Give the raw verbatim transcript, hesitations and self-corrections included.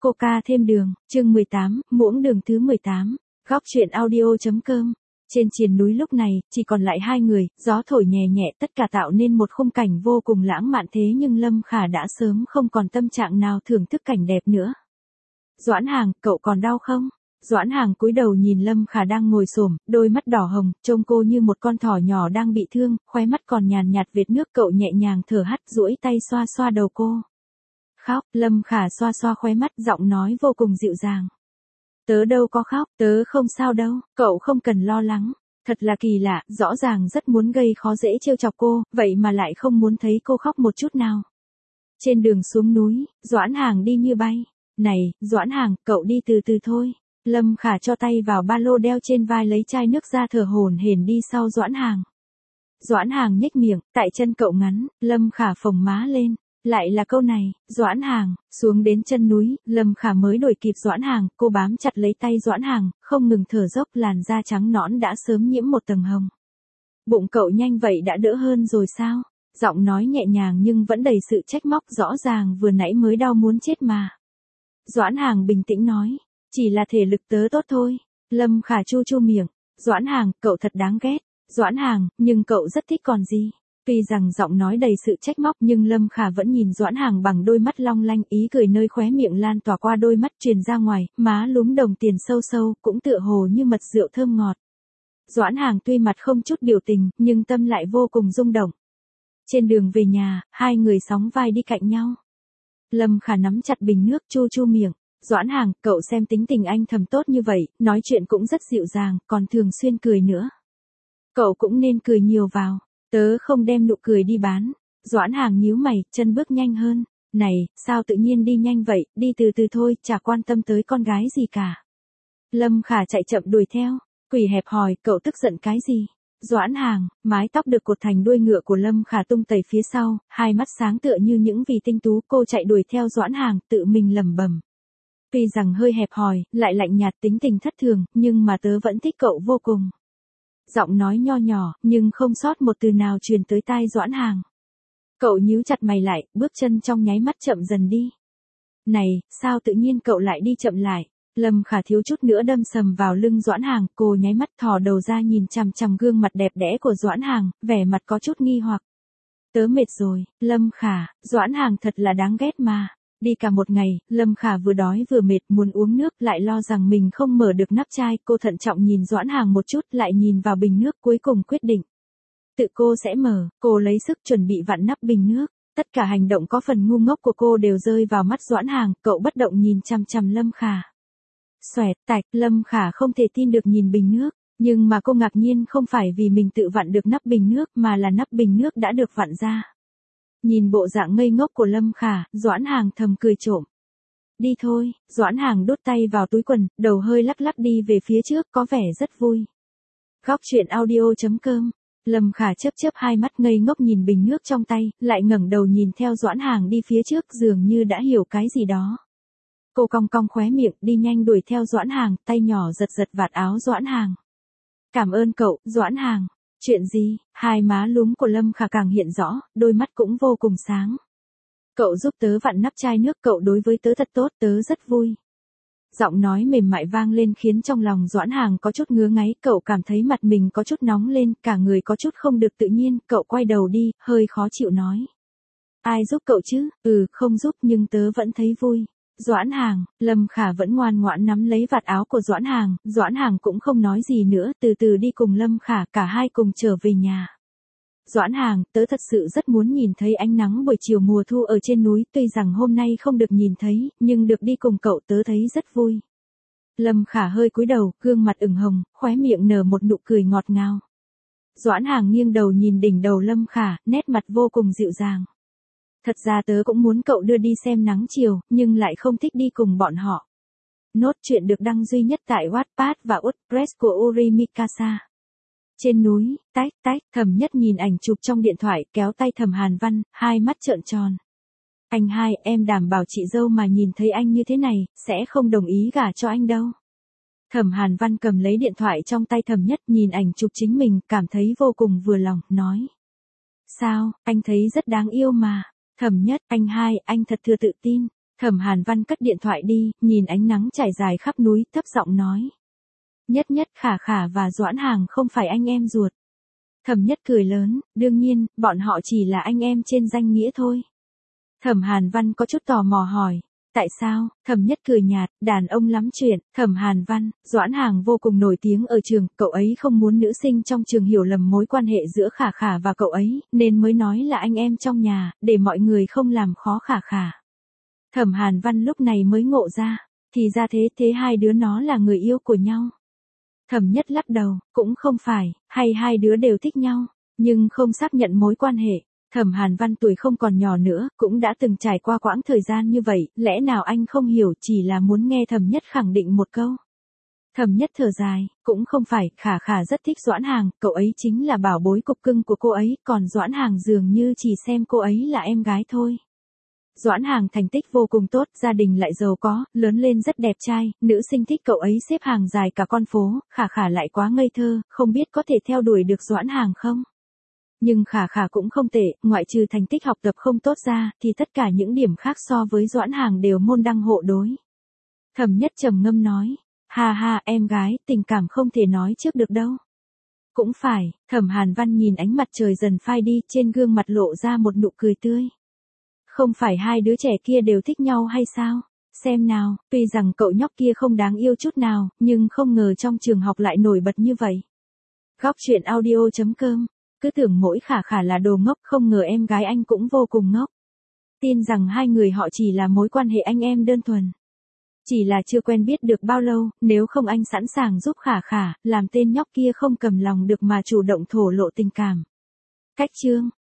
Coca thêm đường, chương mười tám, muỗng đường thứ mười tám, góc truyện audio.com. Trên triền núi lúc này, chỉ còn lại hai người, gió thổi nhẹ nhẹ tất cả tạo nên một khung cảnh vô cùng lãng mạn thế nhưng Lâm Khả đã sớm không còn tâm trạng nào thưởng thức cảnh đẹp nữa. Doãn Hàng, cậu còn đau không? Doãn Hàng cúi đầu nhìn Lâm Khả đang ngồi xổm, đôi mắt đỏ hồng, trông cô như một con thỏ nhỏ đang bị thương, khóe mắt còn nhàn nhạt vệt nước, cậu nhẹ nhàng thở hắt duỗi tay xoa xoa đầu cô. Khóc, Lâm Khả xoa xoa khóe mắt, giọng nói vô cùng dịu dàng. Tớ đâu có khóc, tớ không sao đâu, cậu không cần lo lắng. Thật là kỳ lạ, rõ ràng rất muốn gây khó dễ trêu chọc cô, vậy mà lại không muốn thấy cô khóc một chút nào. Trên đường xuống núi, Doãn Hàng đi như bay. Này, Doãn Hàng, cậu đi từ từ thôi. Lâm Khả cho tay vào ba lô đeo trên vai lấy chai nước ra thở hổn hển đi sau Doãn Hàng. Doãn Hàng nhếch miệng, tại chân cậu ngắn, Lâm Khả phồng má lên. Lại là câu này, Doãn Hàng, xuống đến chân núi, Lâm Khả mới đuổi kịp Doãn Hàng, cô bám chặt lấy tay Doãn Hàng, không ngừng thở dốc, làn da trắng nõn đã sớm nhiễm một tầng hồng. Bụng cậu nhanh vậy đã đỡ hơn rồi sao? Giọng nói nhẹ nhàng nhưng vẫn đầy sự trách móc, rõ ràng vừa nãy mới đau muốn chết mà. Doãn Hàng bình tĩnh nói, chỉ là thể lực tớ tốt thôi. Lâm Khả chu chu miệng, Doãn Hàng, cậu thật đáng ghét. Doãn Hàng, nhưng cậu rất thích còn gì. Tuy rằng giọng nói đầy sự trách móc nhưng Lâm Khả vẫn nhìn Doãn Hàng bằng đôi mắt long lanh, ý cười nơi khóe miệng lan tỏa qua đôi mắt truyền ra ngoài, má lúm đồng tiền sâu sâu, cũng tựa hồ như mật rượu thơm ngọt. Doãn Hàng tuy mặt không chút biểu tình, nhưng tâm lại vô cùng rung động. Trên đường về nhà, hai người sóng vai đi cạnh nhau. Lâm Khả nắm chặt bình nước chu chu miệng. Doãn Hàng, cậu xem tính tình anh thầm tốt như vậy, nói chuyện cũng rất dịu dàng, còn thường xuyên cười nữa. Cậu cũng nên cười nhiều vào. Tớ không đem nụ cười đi bán. Doãn Hàng nhíu mày, chân bước nhanh hơn. Này, sao tự nhiên đi nhanh vậy, đi từ từ thôi, chả quan tâm tới con gái gì cả. Lâm Khả chạy chậm đuổi theo. Quỷ hẹp hòi, cậu tức giận cái gì? Doãn Hàng, mái tóc được cột thành đuôi ngựa của Lâm Khả tung tẩy phía sau, hai mắt sáng tựa như những vì tinh tú, cô chạy đuổi theo Doãn Hàng, tự mình lẩm bẩm. Tuy rằng hơi hẹp hòi, lại lạnh nhạt tính tình thất thường, nhưng mà tớ vẫn thích cậu vô cùng. Giọng nói nho nhỏ, nhưng không sót một từ nào truyền tới tai Doãn Hàng. Cậu nhíu chặt mày lại, bước chân trong nháy mắt chậm dần đi. Này, sao tự nhiên cậu lại đi chậm lại? Lâm Khả thiếu chút nữa đâm sầm vào lưng Doãn Hàng, cô nháy mắt thò đầu ra nhìn chằm chằm gương mặt đẹp đẽ của Doãn Hàng, vẻ mặt có chút nghi hoặc. Tớ mệt rồi, Lâm Khả, Doãn Hàng thật là đáng ghét mà. Đi cả một ngày, Lâm Khả vừa đói vừa mệt, muốn uống nước, lại lo rằng mình không mở được nắp chai, cô thận trọng nhìn Doãn Hàng một chút, lại nhìn vào bình nước, cuối cùng quyết định. Tự cô sẽ mở, cô lấy sức chuẩn bị vặn nắp bình nước, tất cả hành động có phần ngu ngốc của cô đều rơi vào mắt Doãn Hàng, cậu bất động nhìn chằm chằm Lâm Khả. Xoẹt, tạch, Lâm Khả không thể tin được nhìn bình nước, nhưng mà cô ngạc nhiên không phải vì mình tự vặn được nắp bình nước mà là nắp bình nước đã được vặn ra. Nhìn bộ dạng ngây ngốc của Lâm Khả, Doãn Hàng thầm cười trộm. Đi thôi, Doãn Hàng đút tay vào túi quần, đầu hơi lắc lắc đi về phía trước, có vẻ rất vui. Góc truyện audio.com. Lâm Khả chớp chớp hai mắt ngây ngốc nhìn bình nước trong tay, lại ngẩng đầu nhìn theo Doãn Hàng đi phía trước, dường như đã hiểu cái gì đó. Cô cong cong khóe miệng, đi nhanh đuổi theo Doãn Hàng, tay nhỏ giật giật vạt áo Doãn Hàng. Cảm ơn cậu, Doãn Hàng. Chuyện gì? Hai má lúm của Lâm Khả càng hiện rõ, đôi mắt cũng vô cùng sáng. Cậu giúp tớ vặn nắp chai nước, cậu đối với tớ thật tốt, tớ rất vui. Giọng nói mềm mại vang lên khiến trong lòng Doãn Hàng có chút ngứa ngáy, cậu cảm thấy mặt mình có chút nóng lên, cả người có chút không được tự nhiên, cậu quay đầu đi, hơi khó chịu nói. Ai giúp cậu chứ? Ừ, không giúp nhưng tớ vẫn thấy vui. Doãn Hàng, Lâm Khả vẫn ngoan ngoãn nắm lấy vạt áo của Doãn Hàng, Doãn Hàng cũng không nói gì nữa, từ từ đi cùng Lâm Khả, cả hai cùng trở về nhà. Doãn Hàng, tớ thật sự rất muốn nhìn thấy ánh nắng buổi chiều mùa thu ở trên núi, tuy rằng hôm nay không được nhìn thấy, nhưng được đi cùng cậu tớ thấy rất vui. Lâm Khả hơi cúi đầu, gương mặt ửng hồng, khóe miệng nở một nụ cười ngọt ngào. Doãn Hàng nghiêng đầu nhìn đỉnh đầu Lâm Khả, nét mặt vô cùng dịu dàng. Thật ra tớ cũng muốn cậu đưa đi xem nắng chiều, nhưng lại không thích đi cùng bọn họ. Nốt truyện được đăng duy nhất tại Wattpad và WordPress của Uri Mikasa. Trên núi, tách tách, Thẩm Nhất nhìn ảnh chụp trong điện thoại, kéo tay Thẩm Hàn Văn, hai mắt trợn tròn. Anh hai, em đảm bảo chị dâu mà nhìn thấy anh như thế này, sẽ không đồng ý gả cho anh đâu. Thẩm Hàn Văn cầm lấy điện thoại trong tay Thẩm Nhất, nhìn ảnh chụp chính mình, cảm thấy vô cùng vừa lòng, nói. Sao, anh thấy rất đáng yêu mà. Thẩm Nhất, anh hai, anh thật thừa tự tin. Thẩm Hàn Văn cất điện thoại đi, nhìn ánh nắng trải dài khắp núi, thấp giọng nói. Nhất Nhất, Khả Khả và Doãn Hàng không phải anh em ruột. Thẩm Nhất cười lớn, đương nhiên, bọn họ chỉ là anh em trên danh nghĩa thôi. Thẩm Hàn Văn có chút tò mò hỏi. Tại sao? Thẩm Nhất cười nhạt, đàn ông lắm chuyện. Thẩm Hàn Văn, Doãn Hàng vô cùng nổi tiếng ở trường, cậu ấy không muốn nữ sinh trong trường hiểu lầm mối quan hệ giữa Khả Khả và cậu ấy, nên mới nói là anh em trong nhà, để mọi người không làm khó Khả Khả. Thẩm Hàn Văn lúc này mới ngộ ra, thì ra thế, thế hai đứa nó là người yêu của nhau. Thẩm Nhất lắc đầu, cũng không phải, hay hai đứa đều thích nhau, nhưng không xác nhận mối quan hệ. Thẩm Hàn Văn tuổi không còn nhỏ nữa, cũng đã từng trải qua quãng thời gian như vậy, lẽ nào anh không hiểu, chỉ là muốn nghe Thẩm Nhất khẳng định một câu. Thẩm Nhất thở dài, cũng không phải, Khả Khả rất thích Doãn Hàng, cậu ấy chính là bảo bối cục cưng của cô ấy, còn Doãn Hàng dường như chỉ xem cô ấy là em gái thôi. Doãn Hàng thành tích vô cùng tốt, gia đình lại giàu có, lớn lên rất đẹp trai, nữ sinh thích cậu ấy xếp hàng dài cả con phố, Khả Khả lại quá ngây thơ, không biết có thể theo đuổi được Doãn Hàng không? Nhưng Khả Khả cũng không tệ, ngoại trừ thành tích học tập không tốt ra, thì tất cả những điểm khác so với Doãn Hàng đều môn đăng hộ đối. Thẩm Nhất trầm ngâm nói, ha ha, em gái, tình cảm không thể nói trước được đâu. Cũng phải, Thẩm Hàn Văn nhìn ánh mặt trời dần phai đi, trên gương mặt lộ ra một nụ cười tươi. Không phải hai đứa trẻ kia đều thích nhau hay sao? Xem nào, tuy rằng cậu nhóc kia không đáng yêu chút nào, nhưng không ngờ trong trường học lại nổi bật như vậy. Góc truyện audio chấm com. Cứ tưởng mỗi Khả Khả là đồ ngốc, không ngờ em gái anh cũng vô cùng ngốc. Tin rằng hai người họ chỉ là mối quan hệ anh em đơn thuần. Chỉ là chưa quen biết được bao lâu, nếu không anh sẵn sàng giúp Khả Khả, làm tên nhóc kia không cầm lòng được mà chủ động thổ lộ tình cảm. Cách chương